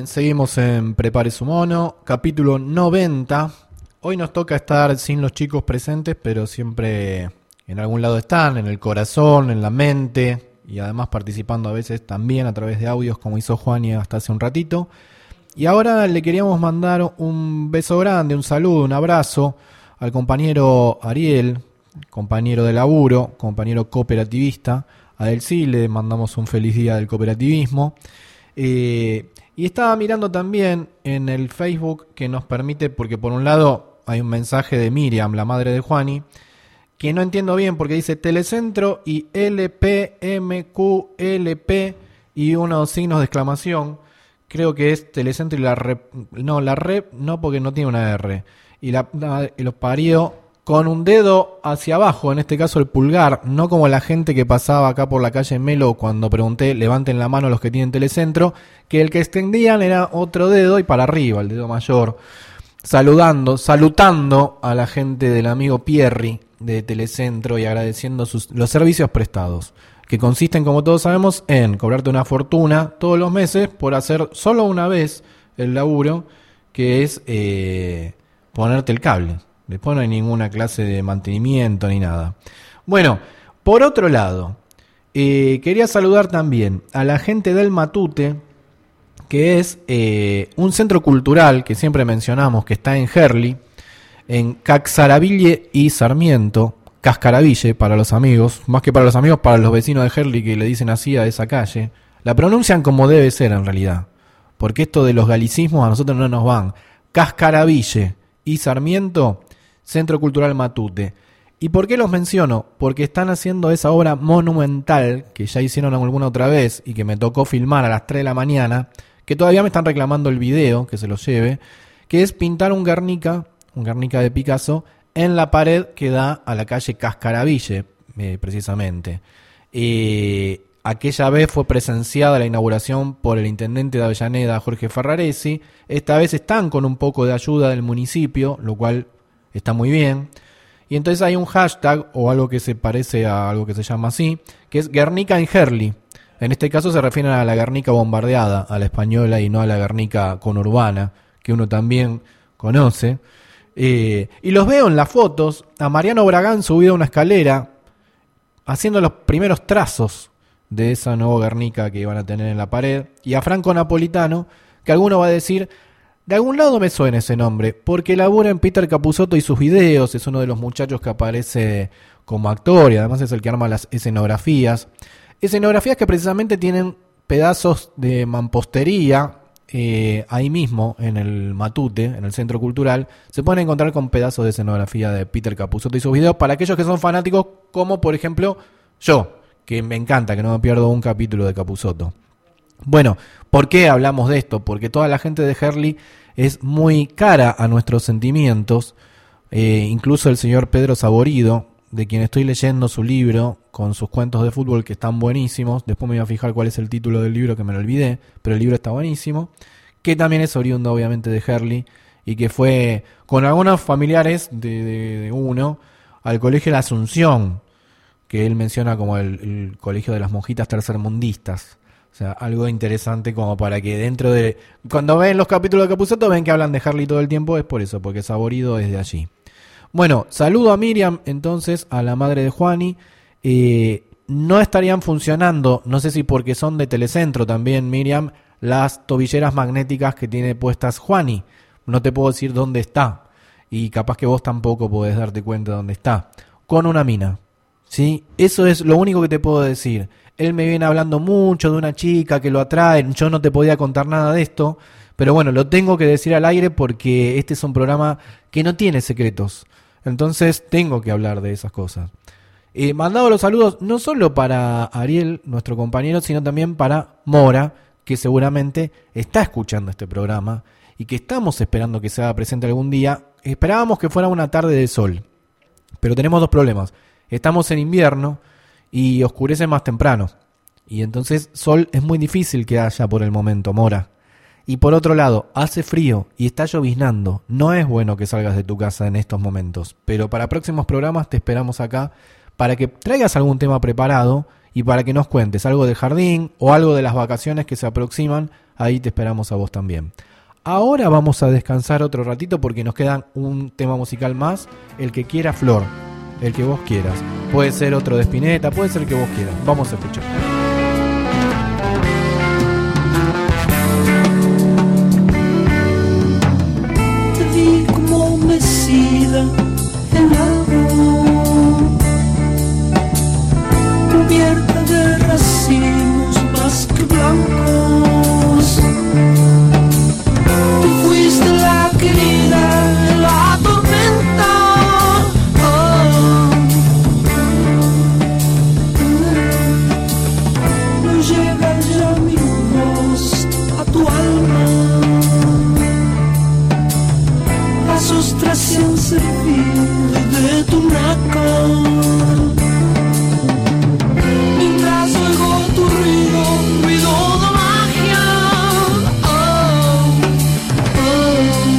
Speaker 4: seguimos en Prepare su Mono, capítulo noventa. Hoy nos toca estar sin los chicos presentes, pero siempre en algún lado están, en el corazón, en la mente, y además participando a veces también a través de audios, como hizo Juani hasta hace un ratito. Y ahora le queríamos mandar un beso grande, un saludo, un abrazo al compañero Ariel, compañero de laburo, compañero cooperativista. A él sí le mandamos un feliz día del cooperativismo. Eh, y estaba mirando también en el Facebook que nos permite, porque por un lado hay un mensaje de Miriam, la madre de Juani, que no entiendo bien porque dice Telecentro y L P M Q L P y unos signos de exclamación. Creo que es Telecentro y la rep, no, la rep no, porque no tiene una R. Y la, la y los parió con un dedo hacia abajo, en este caso el pulgar, no como la gente que pasaba acá por la calle Melo cuando pregunté, levanten la mano los que tienen Telecentro, que el que extendían era otro dedo y para arriba, el dedo mayor, saludando, salutando a la gente del amigo Pierri de Telecentro y agradeciendo sus, los servicios prestados, que consisten, como todos sabemos, en cobrarte una fortuna todos los meses por hacer solo una vez el laburo, que es eh, ponerte el cable. Después no hay ninguna clase de mantenimiento ni nada. Bueno, por otro lado, eh, quería saludar también a la gente del Matute, que es eh, un centro cultural que siempre mencionamos, que está en Gerli, en Caxaraville y Sarmiento, Cascaraville para los amigos, más que para los amigos, para los vecinos de Gerli que le dicen así a esa calle. La pronuncian como debe ser en realidad, porque esto de los galicismos a nosotros no nos van. Cascaraville y Sarmiento, Centro Cultural Matute. ¿Y por qué los menciono? Porque están haciendo esa obra monumental que ya hicieron alguna otra vez y que me tocó filmar a las tres de la mañana, que todavía me están reclamando el video, que se lo lleve, que es pintar un Guernica, un Guernica de Picasso, en la pared que da a la calle Cascaraville, eh, precisamente. Eh, aquella vez fue presenciada la inauguración por el intendente de Avellaneda, Jorge Ferraresi. Esta vez están con un poco de ayuda del municipio, lo cual está muy bien. Y entonces hay un hashtag o algo que se parece a algo que se llama así, que es Guernica en Gerli. En este caso se refieren a la Guernica bombardeada, a la española, y no a la Guernica conurbana, que uno también conoce. Eh, y los veo en las fotos a Mariano Bragán subido a una escalera, haciendo los primeros trazos de esa nueva Guernica que iban a tener en la pared, y a Franco Napolitano, que alguno va a decir, de algún lado me suena ese nombre, porque labura en Peter Capusotto y sus videos, es uno de los muchachos que aparece como actor y además es el que arma las escenografías. Escenografías que precisamente tienen pedazos de mampostería, eh, ahí mismo en el Matute, en el Centro Cultural, se pueden encontrar con pedazos de escenografía de Peter Capusotto y sus videos para aquellos que son fanáticos, como por ejemplo yo, que me encanta, que no me pierdo un capítulo de Capusotto. Bueno, ¿por qué hablamos de esto? Porque toda la gente de Gerli es muy cara a nuestros sentimientos, eh, incluso el señor Pedro Saborido, de quien estoy leyendo su libro con sus cuentos de fútbol que están buenísimos. Después me voy a fijar cuál es el título del libro, que me lo olvidé, pero el libro está buenísimo, que también es oriundo obviamente de Gerli y que fue con algunos familiares de, de, de uno al Colegio de la Asunción, que él menciona como el, el Colegio de las Monjitas Tercermundistas. O sea, algo interesante como para que dentro de... Cuando ven los capítulos de Capusotto ven que hablan de Gerli todo el tiempo, es por eso, porque Saborido es de allí. Bueno, saludo a Miriam, entonces, a la madre de Juani. Eh, no estarían funcionando, no sé si porque son de Telecentro también, Miriam, las tobilleras magnéticas que tiene puestas Juani. No te puedo decir dónde está. Y capaz que vos tampoco podés darte cuenta de dónde está. Con una mina. ¿Sí? Eso es lo único que te puedo decir. Él me viene hablando mucho de una chica que lo atrae. Yo no te podía contar nada de esto. Pero bueno, lo tengo que decir al aire porque este es un programa que no tiene secretos. Entonces tengo que hablar de esas cosas. Eh, mandado los saludos no solo para Ariel, nuestro compañero, sino también para Mora, que seguramente está escuchando este programa y que estamos esperando que se haga presente algún día. Esperábamos que fuera una tarde de sol, pero tenemos dos problemas. Estamos en invierno y oscurece más temprano. Y entonces sol es muy difícil que haya por el momento, Mora. Y por otro lado, hace frío y está lloviznando. No es bueno que salgas de tu casa en estos momentos. Pero para próximos programas te esperamos acá para que traigas algún tema preparado y para que nos cuentes algo del jardín o algo de las vacaciones que se aproximan ahí te esperamos a vos también. Ahora vamos a descansar otro ratito porque nos queda un tema musical más, el que quiera Flor, el que vos quieras. Puede ser otro de Spinetta, puede ser el que vos quieras. Vamos a escuchar.
Speaker 8: Te vi como mecida en algo, cubierta de racimos más que blancos. Tú fuiste la querida en la tormenta. Oh. No llega ya mi voz a tu alma. Las ostras se han servido de tu nácar. Mientras oigo tu ruido, ruido de magia. Oh, oh.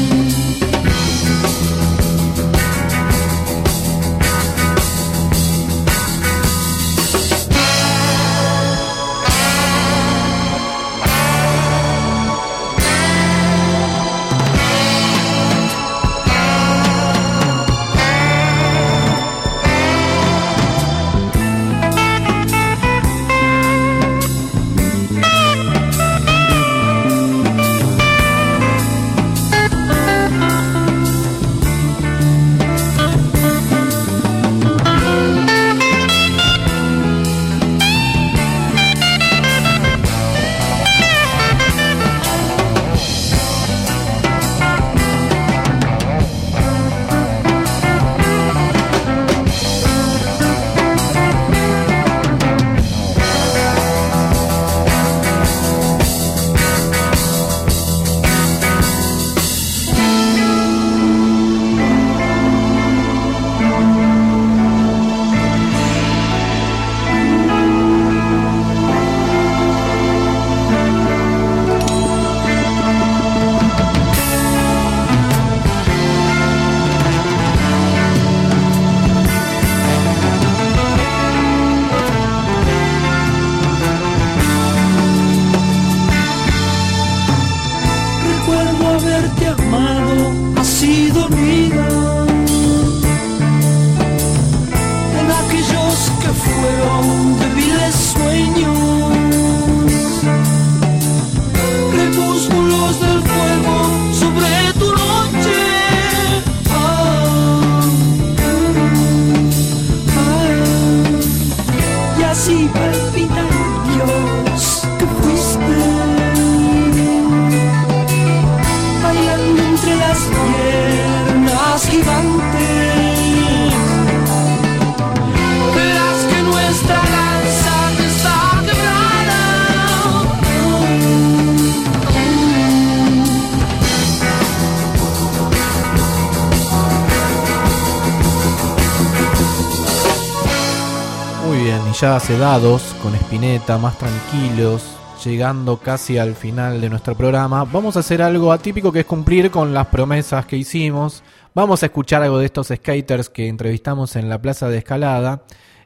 Speaker 4: Ya sedados, con Spinetta, más tranquilos, llegando casi al final de nuestro programa, vamos a hacer algo atípico, que es cumplir con las promesas que hicimos. Vamos a escuchar algo de estos skaters que entrevistamos en la plaza de Escalada,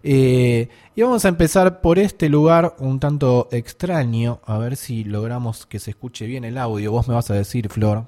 Speaker 4: eh, y vamos a empezar por este lugar un tanto extraño, a ver si logramos que se escuche bien el audio. Vos me vas a decir, Flor.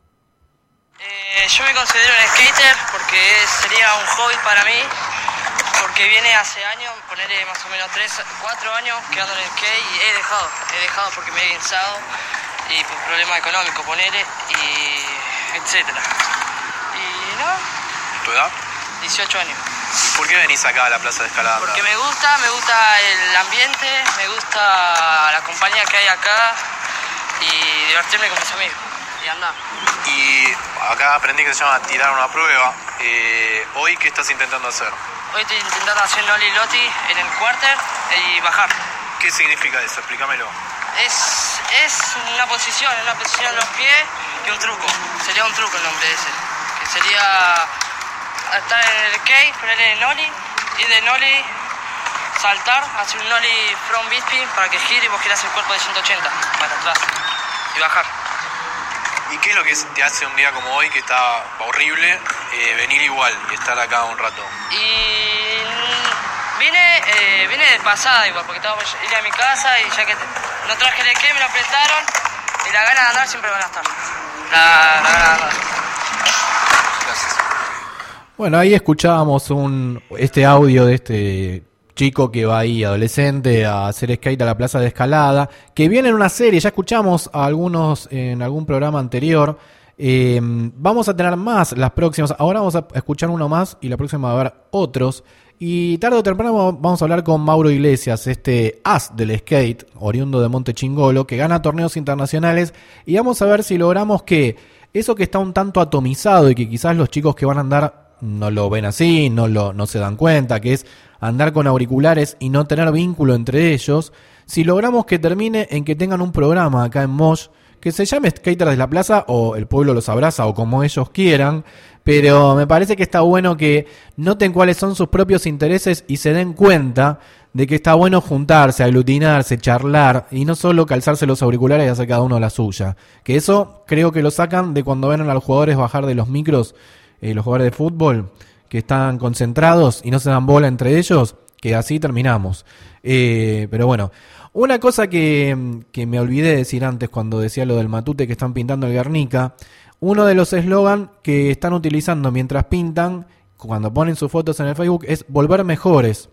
Speaker 9: Eh, yo me considero un skater porque sería un hobby para mí. Porque viene hace años, ponerle más o menos tres, cuatro años quedando en el skate y he dejado, he dejado porque me he cansado y por problema económico, ponerle, y etcétera. Y no.
Speaker 10: ¿Tu edad?
Speaker 9: dieciocho años.
Speaker 10: ¿Y por qué venís acá a la plaza de Escalada?
Speaker 9: Porque me gusta, me gusta el ambiente, me gusta la compañía que hay acá y divertirme con mis amigos y andar.
Speaker 10: Y acá aprendí que se llama tirar una prueba. Eh, ¿Hoy qué estás intentando hacer?
Speaker 9: Hoy estoy intentando hacer nollie loti en el quarter y bajar.
Speaker 10: ¿Qué significa eso? Explícamelo.
Speaker 9: Es, es una posición, una posición en los pies y un truco. Sería un truco el nombre ese. Que sería estar en el skate, ponerle nollie, ir de nollie, saltar, hacer un nollie front bisping para que gire y vos girás el cuerpo de ciento ochenta para atrás y bajar.
Speaker 10: ¿Y qué es lo que te hace un día como hoy, que está horrible, eh, venir igual y estar acá un rato?
Speaker 9: Y vine, eh, vine de pasada igual, porque estaba ir a mi casa y ya que no traje el skate, me lo prestaron la gana de andar siempre van a estar. La, la gana de andar.
Speaker 10: Gracias.
Speaker 4: Bueno, ahí escuchábamos un este audio de este chico que va ahí, adolescente, a hacer skate a la plaza de Escalada, que viene en una serie, ya escuchamos a algunos en algún programa anterior. Eh, vamos a tener más las próximas, ahora vamos a escuchar uno más y la próxima va a haber otros. Y tarde o temprano vamos a hablar con Mauro Iglesias, este as del skate, oriundo de Monte Chingolo, que gana torneos internacionales, y vamos a ver si logramos que eso que está un tanto atomizado y que quizás los chicos que van a andar no lo ven así, no lo no se dan cuenta, que es andar con auriculares y no tener vínculo entre ellos, si logramos que termine en que tengan un programa acá en Mosh que se llame Skaters de la Plaza o El Pueblo los Abraza o como ellos quieran, pero me parece que está bueno que noten cuáles son sus propios intereses y se den cuenta de que está bueno juntarse, aglutinarse, charlar y no solo calzarse los auriculares y hacer cada uno la suya, que eso creo que lo sacan de cuando ven a los jugadores bajar de los micros, eh, los jugadores de fútbol que están concentrados y no se dan bola entre ellos, que así terminamos. Eh, pero bueno, una cosa que, que me olvidé de decir antes cuando decía lo del matute que están pintando el Guernica, uno de los eslogan que están utilizando mientras pintan, cuando ponen sus fotos en el Facebook, es volver mejores,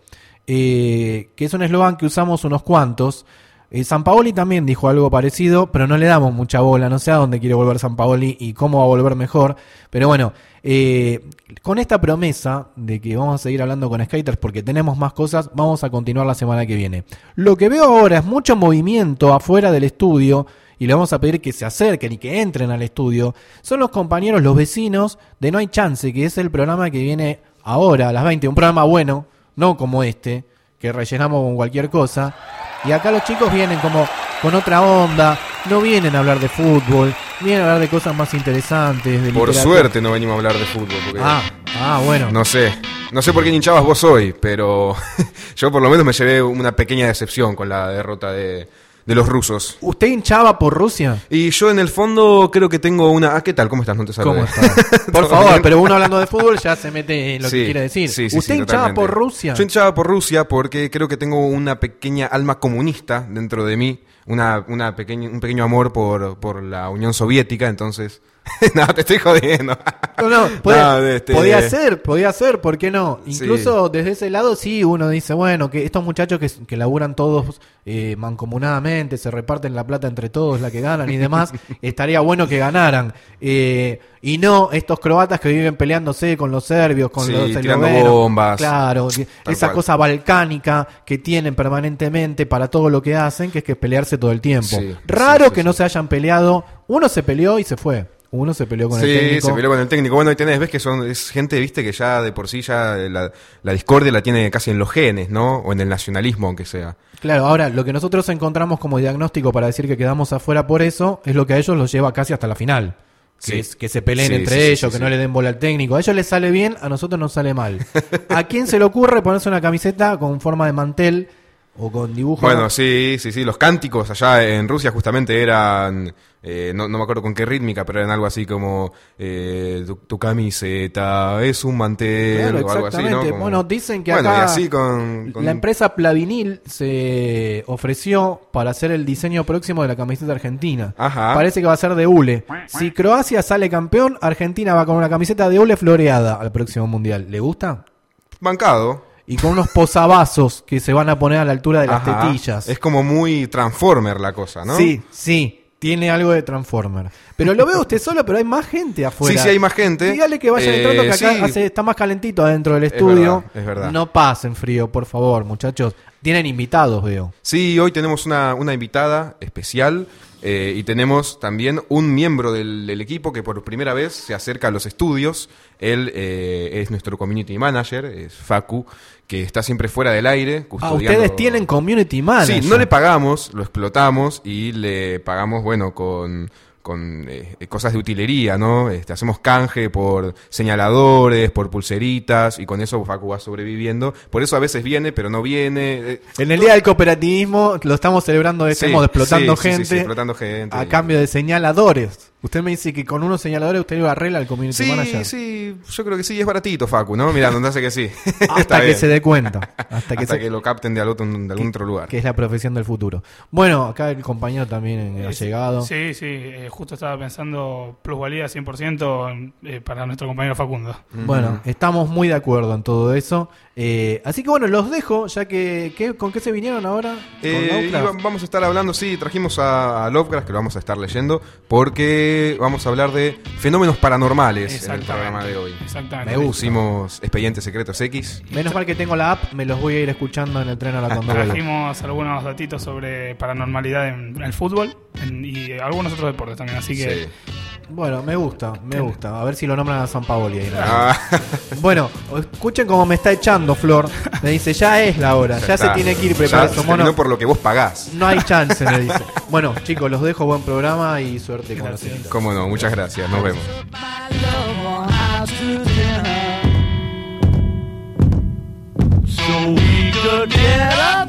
Speaker 4: eh, que es un eslogan que usamos unos cuantos. Eh, Sampaoli también dijo algo parecido, pero no le damos mucha bola, no sé a dónde quiere volver Sampaoli y cómo va a volver mejor, pero bueno, eh, con esta promesa de que vamos a seguir hablando con skaters porque tenemos más cosas, vamos a continuar la semana que viene. Lo que veo ahora es mucho movimiento afuera del estudio y le vamos a pedir que se acerquen y que entren al estudio. Son los compañeros, los vecinos de No Hay Chance, que es el programa que viene ahora a las veinte, un programa bueno, no como este, que rellenamos con cualquier cosa. Y acá los chicos vienen como con otra onda, no vienen a hablar de fútbol, vienen a hablar de cosas más interesantes. De
Speaker 11: por
Speaker 4: literatura.
Speaker 11: Suerte no venimos a hablar de fútbol. Porque
Speaker 4: ah, ah, bueno.
Speaker 11: No sé, no sé por qué hinchabas vos hoy, pero yo por lo menos me llevé una pequeña decepción con la derrota de, de los rusos.
Speaker 4: ¿Usted hinchaba por Rusia?
Speaker 11: Y yo en el fondo creo que tengo una... Ah, ¿qué tal? ¿Cómo estás? No te saludé.
Speaker 4: ¿Cómo estás? Por favor, bien? Pero uno hablando de fútbol ya se mete en lo
Speaker 11: sí,
Speaker 4: que quiere decir.
Speaker 11: Sí, sí,
Speaker 4: ¿Usted
Speaker 11: sí,
Speaker 4: hinchaba
Speaker 11: totalmente.
Speaker 4: por Rusia?
Speaker 11: Yo hinchaba por Rusia porque creo que tengo una pequeña alma comunista dentro de mí, una, una pequeña, un pequeño amor por, por la Unión Soviética, entonces... No, te estoy jodiendo.
Speaker 4: No, no, puede,
Speaker 11: no este...
Speaker 4: podía ser, podía ser, ¿por qué no? Incluso
Speaker 11: sí.
Speaker 4: Desde ese lado sí uno dice, bueno, que estos muchachos que, que laburan todos eh, mancomunadamente, se reparten la plata entre todos, la que ganan y demás, estaría bueno que ganaran. Eh, y no estos croatas que viven peleándose con los serbios, con
Speaker 11: sí,
Speaker 4: los
Speaker 11: tirando
Speaker 4: eslovenos.
Speaker 11: bombas.
Speaker 4: Claro, esa
Speaker 11: cual.
Speaker 4: cosa balcánica que tienen permanentemente para todo lo que hacen, que es que pelearse todo el tiempo.
Speaker 11: Sí,
Speaker 4: Raro
Speaker 11: sí, sí,
Speaker 4: que
Speaker 11: sí.
Speaker 4: no se hayan peleado. Uno se peleó y se fue. Uno se peleó con
Speaker 11: sí,
Speaker 4: el técnico.
Speaker 11: Sí, se peleó con el técnico. Bueno, ahí tenés, ves que son es gente, viste, que ya de por sí ya la, la discordia la tiene casi en los genes, ¿no? O en el nacionalismo, aunque sea.
Speaker 4: Claro, ahora, lo que nosotros encontramos como diagnóstico para decir que quedamos afuera por eso, es lo que a ellos los lleva casi hasta la final. Que,
Speaker 11: Sí.
Speaker 4: es, que se peleen
Speaker 11: Sí,
Speaker 4: entre
Speaker 11: sí, sí,
Speaker 4: ellos,
Speaker 11: sí,
Speaker 4: que
Speaker 11: sí.
Speaker 4: no le den bola al técnico. A ellos les sale bien, a nosotros nos sale mal. ¿A quién se le ocurre ponerse una camiseta con forma de mantel o con dibujo?
Speaker 11: Bueno, sí, sí, sí. Los cánticos allá en Rusia justamente eran... Eh, no, no me acuerdo con qué rítmica, pero eran algo así como eh, tu, tu camiseta es un mantel
Speaker 4: Claro,
Speaker 11: o algo así, ¿no?
Speaker 4: exactamente.
Speaker 11: Como...
Speaker 4: Bueno, dicen que
Speaker 11: bueno,
Speaker 4: acá
Speaker 11: y así con, con...
Speaker 4: la empresa Plavinil se ofreció para hacer el diseño próximo de la camiseta argentina.
Speaker 11: Ajá.
Speaker 4: Parece que va a ser de hule. Si Croacia sale campeón, Argentina va con una camiseta de hule floreada al próximo mundial. ¿Le gusta?
Speaker 11: Bancado.
Speaker 4: Y con unos posavasos que se van a poner a la altura de las
Speaker 11: Ajá.
Speaker 4: tetillas.
Speaker 11: Es como muy Transformer la cosa, ¿no?
Speaker 4: Sí, sí. Tiene algo de Transformer. Pero lo veo usted solo, pero hay más gente afuera.
Speaker 11: Sí, sí, hay más gente.
Speaker 4: Dígale que vayan
Speaker 11: Eh,
Speaker 4: entrando, que acá
Speaker 11: sí.
Speaker 4: hace- está más calentito adentro del
Speaker 11: Es
Speaker 4: estudio.
Speaker 11: verdad, es verdad.
Speaker 4: No pasen frío, por favor, muchachos. Tienen invitados, veo.
Speaker 11: Sí, hoy tenemos una, una invitada especial eh, y tenemos también un miembro del, del equipo que por primera vez se acerca a los estudios. Él eh, es nuestro community manager, es Facu, que está siempre fuera del aire.
Speaker 4: Ah,
Speaker 11: custodiando...
Speaker 4: ustedes tienen community manager.
Speaker 11: Sí, no le pagamos, lo explotamos y le pagamos, bueno, con... con eh, cosas de utilería, ¿no? Este, hacemos canje por señaladores, por pulseritas, y con eso Facu va sobreviviendo. Por eso a veces viene, pero no viene. Eh,
Speaker 4: En el Día del Cooperativismo lo estamos celebrando,
Speaker 11: sí,
Speaker 4: estamos explotando
Speaker 11: sí, sí,
Speaker 4: gente,
Speaker 11: sí, sí, explotando gente.
Speaker 4: a cambio de señaladores. Usted me dice que con unos señaladores usted lo arregla al community
Speaker 11: Sí,
Speaker 4: manager.
Speaker 11: sí, yo creo que sí, es baratito, Facu, ¿no? Mirá, donde hace que sí.
Speaker 4: Hasta
Speaker 11: Está
Speaker 4: que
Speaker 11: bien.
Speaker 4: se dé cuenta. Hasta que,
Speaker 11: Hasta
Speaker 4: se-
Speaker 11: que lo capten de, al otro- de algún otro lugar.
Speaker 4: que es la profesión del futuro. Bueno, acá el compañero también ha
Speaker 12: Eh,
Speaker 4: llegado.
Speaker 12: Sí, sí, eh, justo estaba pensando plusvalía cien por ciento eh, para nuestro compañero Facundo.
Speaker 4: Bueno, estamos muy de acuerdo en todo eso. Eh, así que bueno, los dejo, ya que... ¿qué- ¿Con qué se vinieron ahora?
Speaker 11: Eh,
Speaker 4: ¿Con
Speaker 11: iba-
Speaker 4: Lovecraft?
Speaker 11: vamos a estar hablando, sí, trajimos a, a Lovecraft, que lo vamos a estar leyendo, porque vamos a hablar de fenómenos paranormales en el
Speaker 12: Exactamente.
Speaker 11: programa de hoy.
Speaker 12: Exactamente.
Speaker 4: Me
Speaker 11: Pusimos Expedientes Secretos X.
Speaker 4: Menos mal que tengo la app, me los voy a ir escuchando en el tren a la cuando vuelva.
Speaker 12: Trajimos algunos datitos sobre paranormalidad en, en el fútbol en- y algunos otros deportes también, así que...
Speaker 11: Sí.
Speaker 4: Bueno, me gusta, me gusta. A ver si lo nombran a San Paoli ahí.
Speaker 11: Ah,
Speaker 4: Bueno, escuchen cómo me está echando Flor. Me dice, ya es la hora, ya, se
Speaker 11: está.
Speaker 4: tiene que ir,
Speaker 11: Ya
Speaker 4: preparar
Speaker 11: se
Speaker 4: su mono.
Speaker 11: terminó por lo que vos pagás.
Speaker 4: No hay chance, me dice. Bueno, chicos, los dejo, buen programa y suerte con los invitados.
Speaker 11: Cómo no, muchas gracias, nos vemos.
Speaker 3: So we could get up.